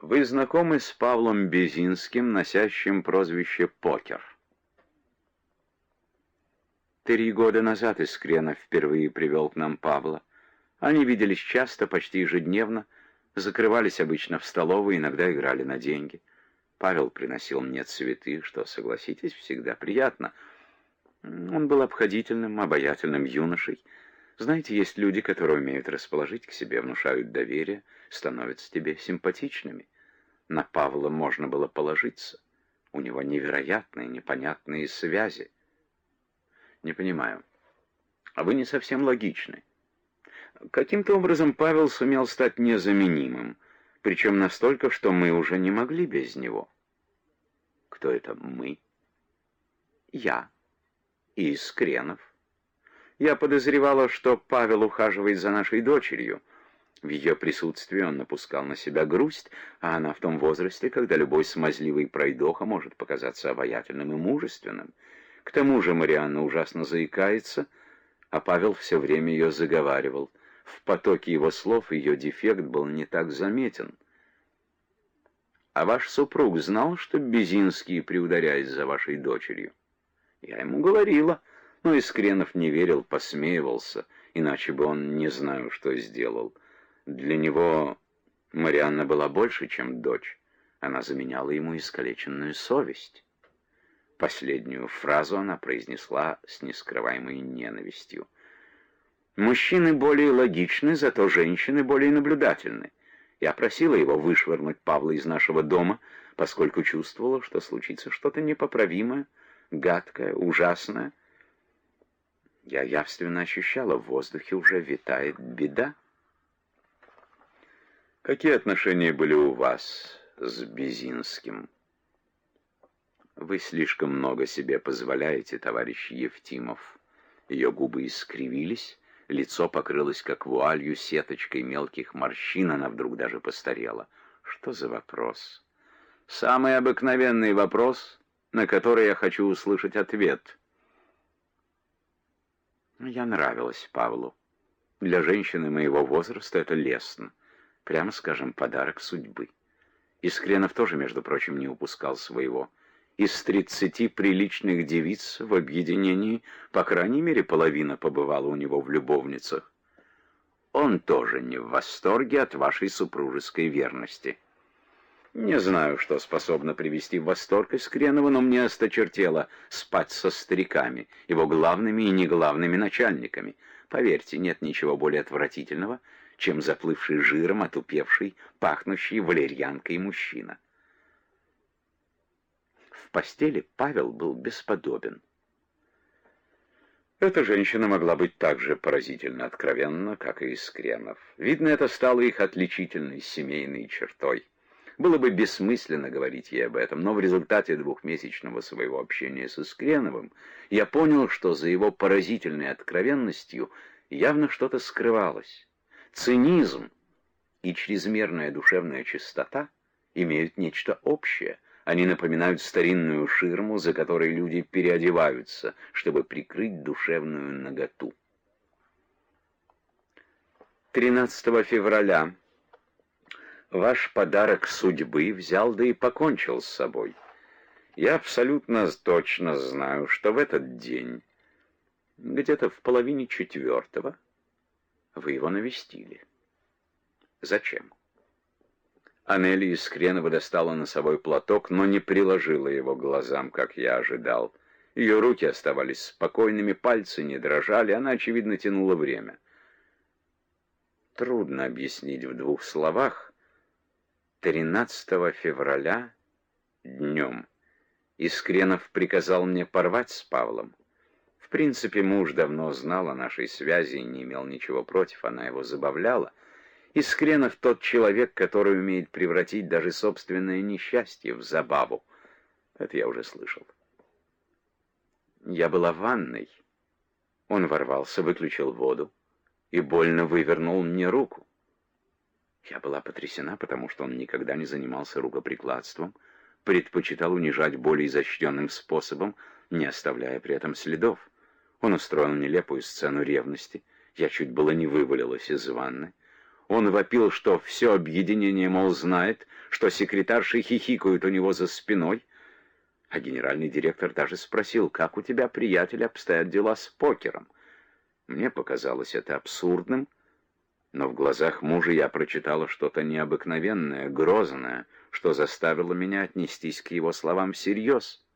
Вы знакомы с Павлом Безинским, носящим прозвище «Покер»? 3 года назад Искренов впервые привел к нам Павла. Они виделись часто, почти ежедневно, закрывались обычно в столовой, иногда играли на деньги. Павел приносил мне цветы, что, согласитесь, всегда приятно. Он был обходительным, обаятельным юношей. Знаете, есть люди, которые умеют расположить к себе, внушают доверие, становятся тебе симпатичными. На Павла можно было положиться. У него невероятные, непонятные связи. Не понимаю. А вы не совсем логичны. Каким-то образом Павел сумел стать незаменимым, причем настолько, что мы уже не могли без него. Кто это мы? Я. И Искренов. Я подозревала, что Павел ухаживает за нашей дочерью. В ее присутствии он напускал на себя грусть, а она в том возрасте, когда любой смазливый пройдоха может показаться обаятельным и мужественным. К тому же Марианна ужасно заикается, а Павел все время ее заговаривал. В потоке его слов ее дефект был не так заметен. А ваш супруг знал, что Безинский приударяет за вашей дочерью? Я ему говорила, но Искренов не верил, посмеивался, иначе бы он не знаю, что сделал. Для него Марианна была больше, чем дочь. Она заменяла ему искалеченную совесть. Последнюю фразу она произнесла с нескрываемой ненавистью. Мужчины более логичны, зато женщины более наблюдательны. Я просила его вышвырнуть Павла из нашего дома, поскольку чувствовала, что случится что-то непоправимое, гадкое, ужасное. Я явственно ощущала, в воздухе уже витает беда. Какие отношения были у вас с Безинским? Вы слишком много себе позволяете, товарищ Евтимов. Ее губы искривились, лицо покрылось как вуалью сеточкой мелких морщин, она вдруг даже постарела. Что за вопрос? Самый обыкновенный вопрос, на который я хочу услышать ответ. Я нравилась Павлу. Для женщины моего возраста это лестно. Прямо скажем, подарок судьбы. Искренов тоже, между прочим, не упускал своего. Из 30 приличных девиц в объединении, по крайней мере, половина побывала у него в любовницах. Он тоже не в восторге от вашей супружеской верности. Не знаю, что способно привести в восторг Искренова, но мне осточертело спать со стариками, его главными и неглавными начальниками. Поверьте, нет ничего более отвратительного, чем заплывший жиром, отупевший, пахнущий валерьянкой мужчина. В постели Павел был бесподобен. Эта женщина могла быть так же поразительно откровенна, как и Искренов. Видно, это стало их отличительной семейной чертой. Было бы бессмысленно говорить ей об этом, но в результате двухмесячного своего общения с Искреновым я понял, что за его поразительной откровенностью явно что-то скрывалось. Цинизм и чрезмерная душевная чистота имеют нечто общее. Они напоминают старинную ширму, за которой люди переодеваются, чтобы прикрыть душевную наготу. 13 февраля ваш подарок судьбы взял да и покончил с собой. Я абсолютно точно знаю, что в этот день, где-то в половине 4, вы его навестили. Зачем? Анелия Искренова достала носовой платок, но не приложила его к глазам, как я ожидал. Ее руки оставались спокойными, пальцы не дрожали, она, очевидно, тянула время. Трудно объяснить в 2 словах. 13 февраля днем Искренов приказал мне порвать с Павлом. В принципе, муж давно знал о нашей связи и не имел ничего против, она его забавляла. Искренов тот человек, который умеет превратить даже собственное несчастье в забаву. Это я уже слышал. Я была в ванной. Он ворвался, выключил воду и больно вывернул мне руку. Я была потрясена, потому что он никогда не занимался рукоприкладством, предпочитал унижать более изощренным способом, не оставляя при этом следов. Он устроил нелепую сцену ревности. Я чуть было не вывалилась из ванны. Он вопил, что все объединение, мол, знает, что секретарши хихикают у него за спиной. А генеральный директор даже спросил, как у тебя, приятель, обстоят дела с покером. Мне показалось это абсурдным, но в глазах мужа я прочитала что-то необыкновенное, грозное, что заставило меня отнестись к его словам всерьез.